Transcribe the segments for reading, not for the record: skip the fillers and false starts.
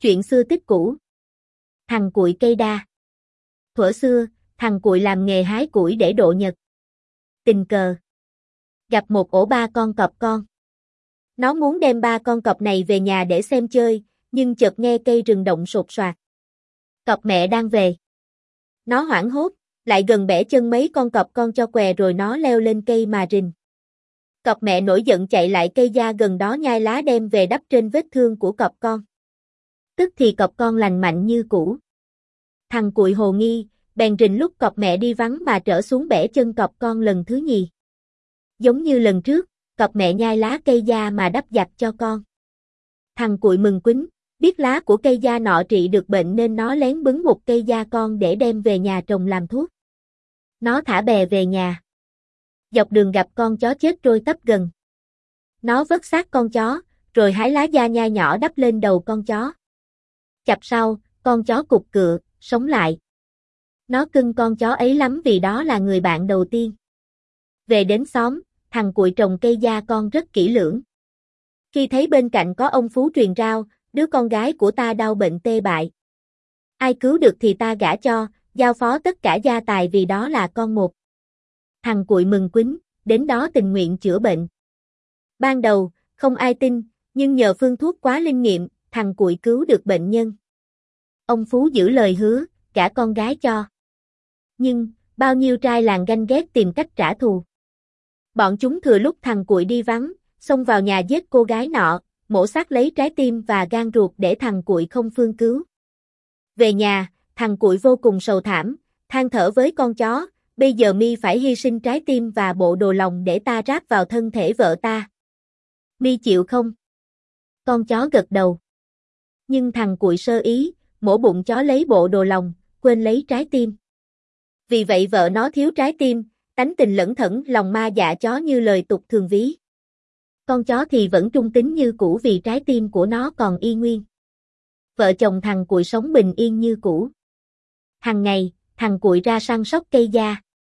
Chuyện xưa tích cũ. Thằng Cuội cây đa. Thuở xưa, thằng Cuội làm nghề hái củi để độ nhật. Tình cờ gặp một ổ 3 con cọp con. Nó muốn đem 3 con cọp này về nhà để xem chơi, nhưng chợt nghe cây rừng động sột soạt. Cọp mẹ đang về. Nó hoảng hốt, lại gần bẻ chân mấy con cọp con cho què rồi nó leo lên cây mà rình. Cọp mẹ nổi giận chạy lại cây da gần đó nhai lá đem về đắp trên vết thương của cọp con. Tức thì cọp con lành mạnh như cũ. Thằng Cuội hồ nghi, bèn rình lúc cọp mẹ đi vắng mà trở xuống bẻ chân cọp con lần thứ nhì. Giống như lần trước, cọp mẹ nhai lá cây da mà đắp giặt cho con. Thằng Cuội mừng quýnh, biết lá của cây da nọ trị được bệnh nên nó lén bứng một cây da con để đem về nhà trồng làm thuốc. Nó thả bè về nhà. Dọc đường gặp con chó chết trôi tấp gần. Nó vớt xác con chó, rồi hái lá da nhai nhỏ đắp lên đầu con chó. Chập sau, con chó cục cựa, sống lại. Nó cưng con chó ấy lắm vì đó là người bạn đầu tiên. Về đến xóm, thằng Cuội trồng cây da con rất kỹ lưỡng. Khi thấy bên cạnh có ông Phú truyền rao, đứa con gái của ta đau bệnh tê bại. Ai cứu được thì ta gả cho, giao phó tất cả gia tài vì đó là con một. Thằng Cuội mừng quýnh, đến đó tình nguyện chữa bệnh. Ban đầu, không ai tin, nhưng nhờ phương thuốc quá linh nghiệm, thằng Cuội cứu được bệnh nhân. Ông Phú giữ lời hứa, gả con gái cho. Nhưng, bao nhiêu trai làng ganh ghét tìm cách trả thù. Bọn chúng thừa lúc thằng Cuội đi vắng, xông vào nhà giết cô gái nọ, mổ xác lấy trái tim và gan ruột để thằng Cuội không phương cứu. Về nhà, thằng Cuội vô cùng sầu thảm, than thở với con chó, bây giờ mi phải hy sinh trái tim và bộ đồ lòng để ta ráp vào thân thể vợ ta. Mi chịu không? Con chó gật đầu. Nhưng thằng Cuội sơ ý, mổ bụng chó lấy bộ đồ lòng, quên lấy trái tim. Vì vậy vợ nó thiếu trái tim, tánh tình lẩn thẩn lòng ma dạ chó như lời tục thường ví. Con chó thì vẫn trung tín như cũ vì trái tim của nó còn y nguyên. Vợ chồng thằng Cuội sống bình yên như cũ. Hằng ngày, thằng Cuội ra săn sóc cây da.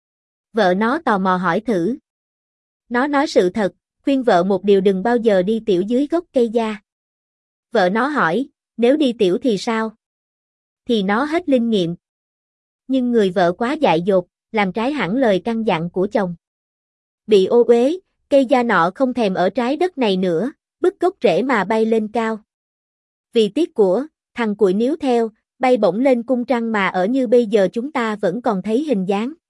Vợ nó tò mò hỏi thử. Nó nói sự thật, khuyên vợ một điều đừng bao giờ đi tiểu dưới gốc cây da. Vợ nó hỏi, nếu đi tiểu thì sao? Thì nó hết linh nghiệm. Nhưng người vợ quá dại dột, làm trái hẳn lời căn dặn của chồng. Bị ô uế, cây da nọ không thèm ở trái đất này nữa, bứt gốc rễ mà bay lên cao. Vì tiếc của, thằng Cuội níu theo, bay bổng lên cung trăng mà ở như bây giờ chúng ta vẫn còn thấy hình dáng.